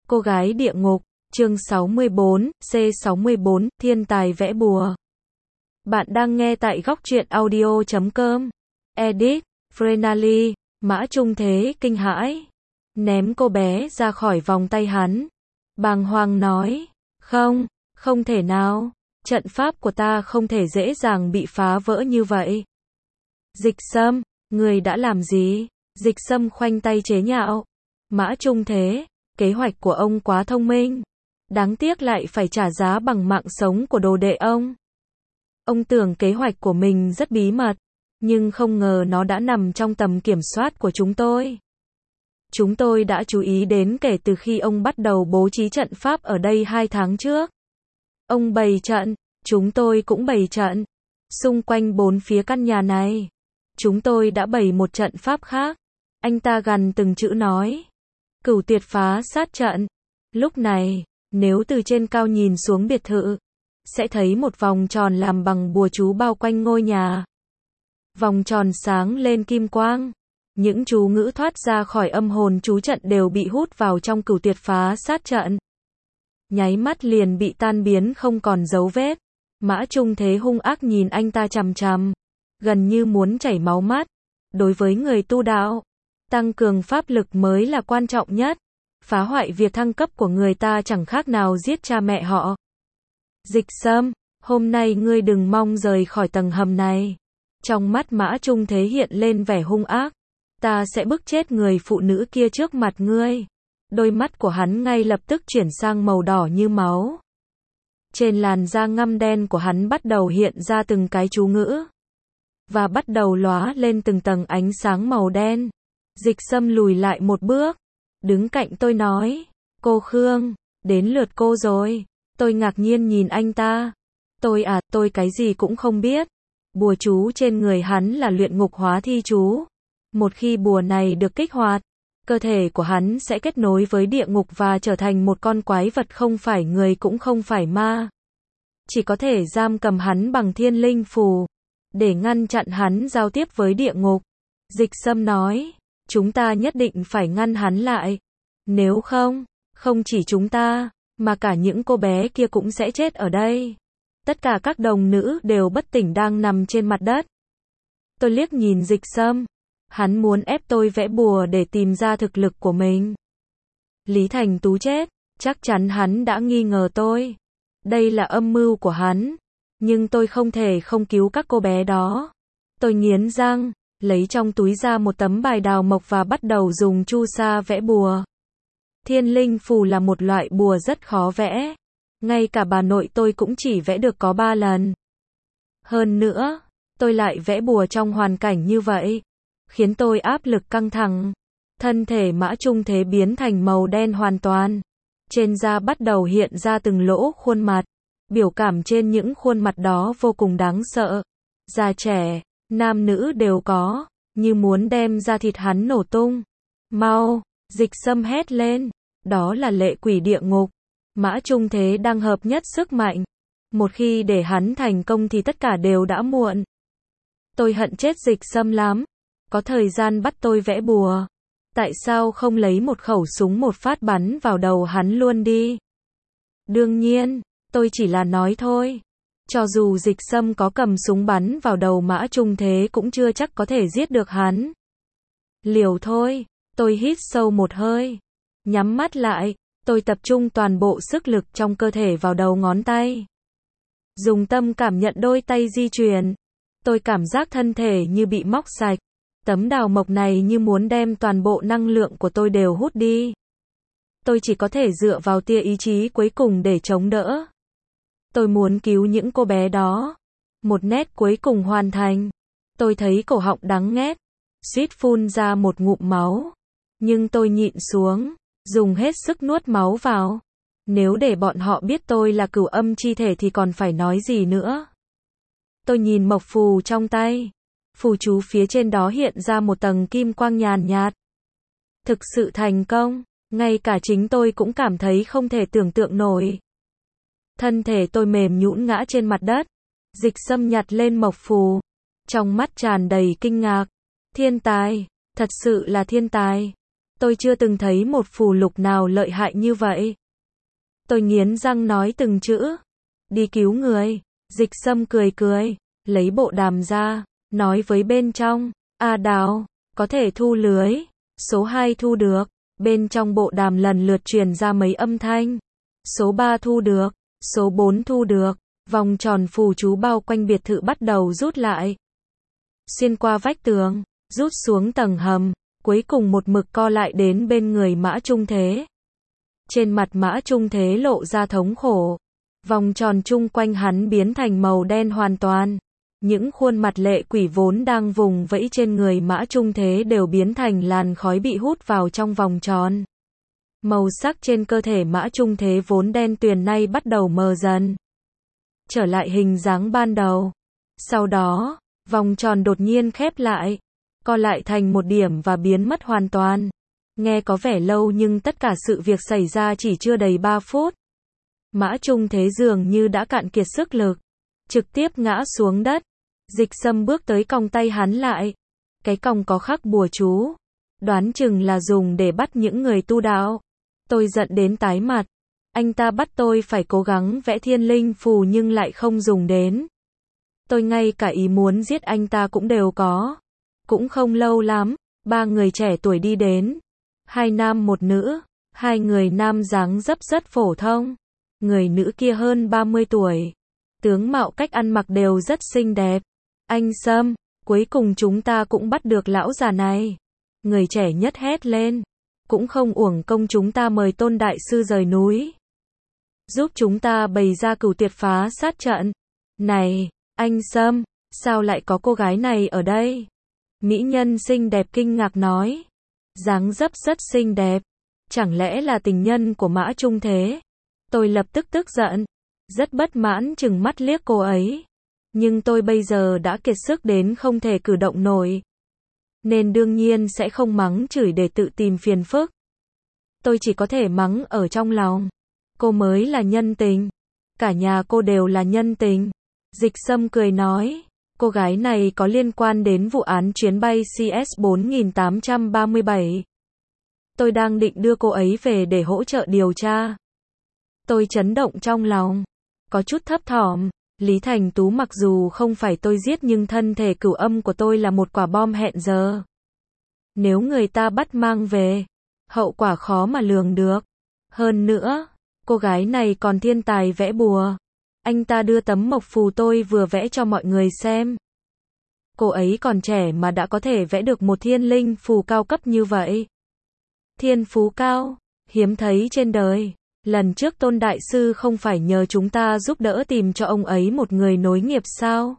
Cô gái địa ngục, chương 64, C64, thiên tài vẽ bùa. Bạn đang nghe tại góc truyện audio.com. Edit, Frenali, Mã Trung Thế kinh hãi. Ném cô bé ra khỏi vòng tay hắn. Bàng hoàng nói, không thể nào. Trận pháp của ta không thể dễ dàng bị phá vỡ như vậy. Dịch Sâm, người đã làm gì? Dịch Sâm khoanh tay chế nhạo. Mã Trung Thế, kế hoạch của ông quá thông minh. Đáng tiếc lại phải trả giá bằng mạng sống của đồ đệ ông. Ông tưởng kế hoạch của mình rất bí mật, nhưng không ngờ nó đã nằm trong tầm kiểm soát của chúng tôi. Chúng tôi đã chú ý đến kể từ khi ông bắt đầu bố trí trận pháp ở đây 2 tháng trước. Ông bày trận, chúng tôi cũng bày trận. Xung quanh 4 phía căn nhà này, chúng tôi đã bày một trận pháp khác. Anh ta gằn từng chữ nói. Cửu tuyệt phá sát trận. Lúc này, nếu từ trên cao nhìn xuống biệt thự, sẽ thấy một vòng tròn làm bằng bùa chú bao quanh ngôi nhà. Vòng tròn sáng lên kim quang. Những chú ngữ thoát ra khỏi âm hồn chú trận đều bị hút vào trong cửu tuyệt phá sát trận. Nháy mắt liền bị tan biến không còn dấu vết. Mã Trung Thế hung ác nhìn anh ta chằm chằm, gần như muốn chảy máu mắt. Đối với người tu đạo, tăng cường pháp lực mới là quan trọng nhất. Phá hoại việc thăng cấp của người ta chẳng khác nào giết cha mẹ họ. Dịch Sâm, hôm nay ngươi đừng mong rời khỏi tầng hầm này. Trong mắt Mã Trung Thế hiện lên vẻ hung ác. Ta sẽ bức chết người phụ nữ kia trước mặt ngươi. Đôi mắt của hắn ngay lập tức chuyển sang màu đỏ như máu. Trên làn da ngăm đen của hắn bắt đầu hiện ra từng cái chú ngữ. Và bắt đầu lóa lên từng tầng ánh sáng màu đen. Dịch Sâm lùi lại một bước. Đứng cạnh tôi nói. Cô Khương, đến lượt cô rồi. Tôi ngạc nhiên nhìn anh ta. Tôi cái gì cũng không biết. Bùa chú trên người hắn là luyện ngục hóa thi chú. Một khi bùa này được kích hoạt, cơ thể của hắn sẽ kết nối với địa ngục và trở thành một con quái vật không phải người cũng không phải ma. Chỉ có thể giam cầm hắn bằng thiên linh phù, để ngăn chặn hắn giao tiếp với địa ngục. Dịch Sâm nói, chúng ta nhất định phải ngăn hắn lại. Nếu không chỉ chúng ta, mà cả những cô bé kia cũng sẽ chết ở đây. Tất cả các đồng nữ đều bất tỉnh đang nằm trên mặt đất. Tôi liếc nhìn Dịch Sâm. Hắn muốn ép tôi vẽ bùa để tìm ra thực lực của mình. Lý Thành Tú chết, chắc chắn hắn đã nghi ngờ tôi. Đây là âm mưu của hắn. Nhưng tôi không thể không cứu các cô bé đó. Tôi nghiến răng, lấy trong túi ra một tấm bài đào mộc và bắt đầu dùng chu sa vẽ bùa. Thiên linh phù là một loại bùa rất khó vẽ. Ngay cả bà nội tôi cũng chỉ vẽ được có 3 lần. Hơn nữa, tôi lại vẽ bùa trong hoàn cảnh như vậy, khiến tôi áp lực căng thẳng. Thân thể Mã Trung Thế biến thành màu đen hoàn toàn. Trên da bắt đầu hiện ra từng lỗ khuôn mặt. Biểu cảm trên những khuôn mặt đó vô cùng đáng sợ. Già trẻ, nam nữ đều có, như muốn đem da thịt hắn nổ tung. Mau, Dịch Sâm hét lên. Đó là lệ quỷ địa ngục. Mã Trung Thế đang hợp nhất sức mạnh. Một khi để hắn thành công thì tất cả đều đã muộn. Tôi hận chết Dịch Sâm lắm. Có thời gian bắt tôi vẽ bùa. Tại sao không lấy một khẩu súng một phát bắn vào đầu hắn luôn đi? Đương nhiên, tôi chỉ là nói thôi. Cho dù Dịch Sâm có cầm súng bắn vào đầu Mã Trung Thế cũng chưa chắc có thể giết được hắn. Liều thôi, tôi hít sâu một hơi. Nhắm mắt lại, tôi tập trung toàn bộ sức lực trong cơ thể vào đầu ngón tay. Dùng tâm cảm nhận đôi tay di chuyển. Tôi cảm giác thân thể như bị móc sạch. Tấm đào mộc này như muốn đem toàn bộ năng lượng của tôi đều hút đi. Tôi chỉ có thể dựa vào tia ý chí cuối cùng để chống đỡ. Tôi muốn cứu những cô bé đó. Một nét cuối cùng hoàn thành. Tôi thấy cổ họng đắng nghét, suýt phun ra một ngụm máu. Nhưng tôi nhịn xuống, dùng hết sức nuốt máu vào. Nếu để bọn họ biết tôi là cửu âm chi thể thì còn phải nói gì nữa. Tôi nhìn mộc phù trong tay. Phù chú phía trên đó hiện ra một tầng kim quang nhàn nhạt. Thực sự thành công, ngay cả chính tôi cũng cảm thấy không thể tưởng tượng nổi. Thân thể tôi mềm nhũn ngã trên mặt đất. Dịch Sâm nhặt lên mộc phù, trong mắt tràn đầy kinh ngạc. Thiên tài, thật sự là thiên tài. Tôi chưa từng thấy một phù lục nào lợi hại như vậy. Tôi nghiến răng nói từng chữ. Đi cứu người. Dịch Sâm cười cười, lấy bộ đàm ra, nói với bên trong, A Đào, có thể thu lưới. Số 2 thu được. Bên trong bộ đàm lần lượt truyền ra mấy âm thanh. Số 3 thu được. Số 4 thu được. Vòng tròn phù chú bao quanh biệt thự bắt đầu rút lại. Xuyên qua vách tường, rút xuống tầng hầm, cuối cùng một mực co lại đến bên người Mã Trung Thế. Trên mặt Mã Trung Thế lộ ra thống khổ. Vòng tròn chung quanh hắn biến thành màu đen hoàn toàn. Những khuôn mặt lệ quỷ vốn đang vùng vẫy trên người Mã Trung Thế đều biến thành làn khói bị hút vào trong vòng tròn. Màu sắc trên cơ thể Mã Trung Thế vốn đen tuyền nay bắt đầu mờ dần. Trở lại hình dáng ban đầu. Sau đó, vòng tròn đột nhiên khép lại, co lại thành một điểm và biến mất hoàn toàn. Nghe có vẻ lâu nhưng tất cả sự việc xảy ra chỉ chưa đầy 3 phút. Mã Trung Thế dường như đã cạn kiệt sức lực, trực tiếp ngã xuống đất. Dịch Sâm bước tới còng tay hắn lại. Cái còng có khắc bùa chú, đoán chừng là dùng để bắt những người tu đạo. Tôi giận đến tái mặt. Anh ta bắt tôi phải cố gắng vẽ thiên linh phù nhưng lại không dùng đến. Tôi ngay cả ý muốn giết anh ta cũng đều có. Cũng không lâu lắm, 3 người trẻ tuổi đi đến. 2 nam một nữ. 2 người nam dáng dấp rất phổ thông. Người nữ kia hơn 30 tuổi. Tướng mạo cách ăn mặc đều rất xinh đẹp. Anh Sâm, cuối cùng chúng ta cũng bắt được lão già này. Người trẻ nhất hét lên. Cũng không uổng công chúng ta mời Tôn Đại Sư rời núi. Giúp chúng ta bày ra cửu tuyệt phá sát trận. Này, anh Sâm, sao lại có cô gái này ở đây? Mỹ nhân xinh đẹp kinh ngạc nói. Dáng dấp rất xinh đẹp. Chẳng lẽ là tình nhân của Mã Trung Thế? Tôi lập tức tức giận. Rất bất mãn trừng mắt liếc cô ấy. Nhưng tôi bây giờ đã kiệt sức đến không thể cử động nổi. Nên đương nhiên sẽ không mắng chửi để tự tìm phiền phức. Tôi chỉ có thể mắng ở trong lòng. Cô mới là nhân tình. Cả nhà cô đều là nhân tình. Dịch Sâm cười nói. Cô gái này có liên quan đến vụ án chuyến bay CS4837. Tôi đang định đưa cô ấy về để hỗ trợ điều tra. Tôi chấn động trong lòng. Có chút thấp thỏm. Lý Thành Tú mặc dù không phải tôi giết nhưng thân thể cửu âm của tôi là một quả bom hẹn giờ. Nếu người ta bắt mang về, hậu quả khó mà lường được. Hơn nữa, cô gái này còn thiên tài vẽ bùa. Anh ta đưa tấm mộc phù tôi vừa vẽ cho mọi người xem. Cô ấy còn trẻ mà đã có thể vẽ được một thiên linh phù cao cấp như vậy. Thiên phú cao, hiếm thấy trên đời. Lần trước Tôn Đại Sư không phải nhờ chúng ta giúp đỡ tìm cho ông ấy một người nối nghiệp sao?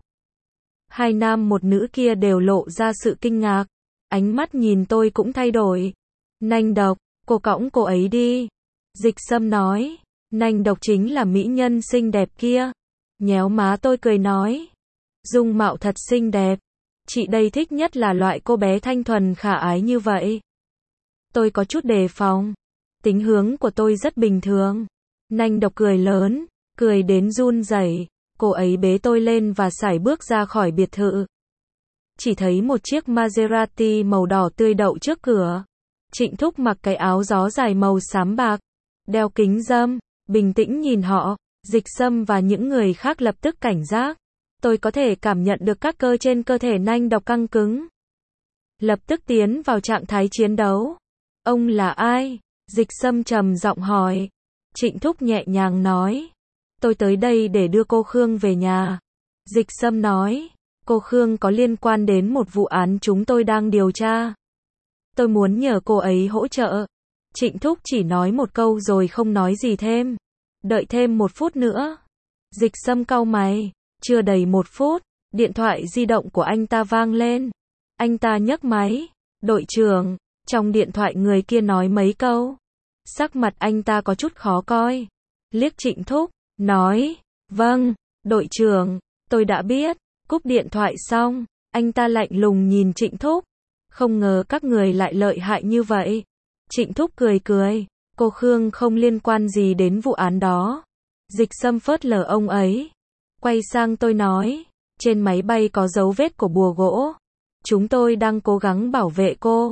2 nam một nữ kia đều lộ ra sự kinh ngạc. Ánh mắt nhìn tôi cũng thay đổi. Nanh Độc, cô cõng cô ấy đi. Dịch Sâm nói. Nanh Độc chính là mỹ nhân xinh đẹp kia. Nhéo má tôi cười nói. Dung mạo thật xinh đẹp. Chị đây thích nhất là loại cô bé thanh thuần khả ái như vậy. Tôi có chút đề phòng. Tính hướng của tôi rất bình thường. Nanh Độc cười lớn, cười đến run rẩy. Cô ấy bế tôi lên và sải bước ra khỏi biệt thự. Chỉ thấy một chiếc Maserati màu đỏ tươi đậu trước cửa. Trịnh Thúc mặc cái áo gió dài màu xám bạc, đeo kính râm, bình tĩnh nhìn họ. Dịch Sâm và những người khác lập tức cảnh giác. Tôi có thể cảm nhận được các cơ trên cơ thể Nanh Độc căng cứng. Lập tức tiến vào trạng thái chiến đấu. Ông là ai? Dịch Sâm trầm giọng hỏi. Trịnh Thúc nhẹ nhàng nói. Tôi tới đây để đưa cô Khương về nhà. Dịch Sâm nói. Cô Khương có liên quan đến một vụ án chúng tôi đang điều tra. Tôi muốn nhờ cô ấy hỗ trợ. Trịnh Thúc chỉ nói một câu rồi không nói gì thêm. Đợi thêm 1 phút nữa. Dịch Sâm cau mày. Chưa đầy 1 phút, điện thoại di động của anh ta vang lên. Anh ta nhấc máy. Đội trưởng. Trong điện thoại người kia nói mấy câu. Sắc mặt anh ta có chút khó coi. Liếc Trịnh Thúc, nói. Vâng, đội trưởng, tôi đã biết. Cúp điện thoại xong, anh ta lạnh lùng nhìn Trịnh Thúc. Không ngờ các người lại lợi hại như vậy. Trịnh Thúc cười cười. Cô Khương không liên quan gì đến vụ án đó. Dịch Sâm phớt lờ ông ấy. Quay sang tôi nói. Trên máy bay có dấu vết của bùa gỗ. Chúng tôi đang cố gắng bảo vệ cô.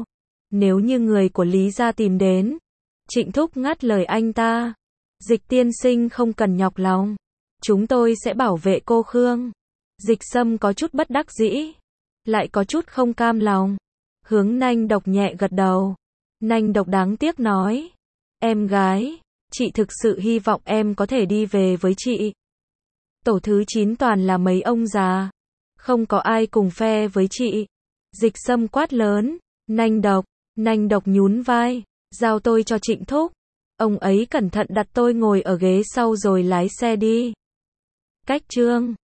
Nếu như người của Lý gia tìm đến. Trịnh Thúc ngắt lời anh ta. Dịch tiên sinh không cần nhọc lòng. Chúng tôi sẽ bảo vệ cô Khương. Dịch Sâm có chút bất đắc dĩ. Lại có chút không cam lòng. Hướng Nanh Độc nhẹ gật đầu. Nanh Độc đáng tiếc nói. Em gái, chị thực sự hy vọng em có thể đi về với chị. Tổ thứ 9 toàn là mấy ông già. Không có ai cùng phe với chị. Dịch Sâm quát lớn. Nanh Độc nhún vai. Giao tôi cho Trịnh Thúc. Ông ấy cẩn thận đặt tôi ngồi ở ghế sau rồi lái xe đi. Cách chương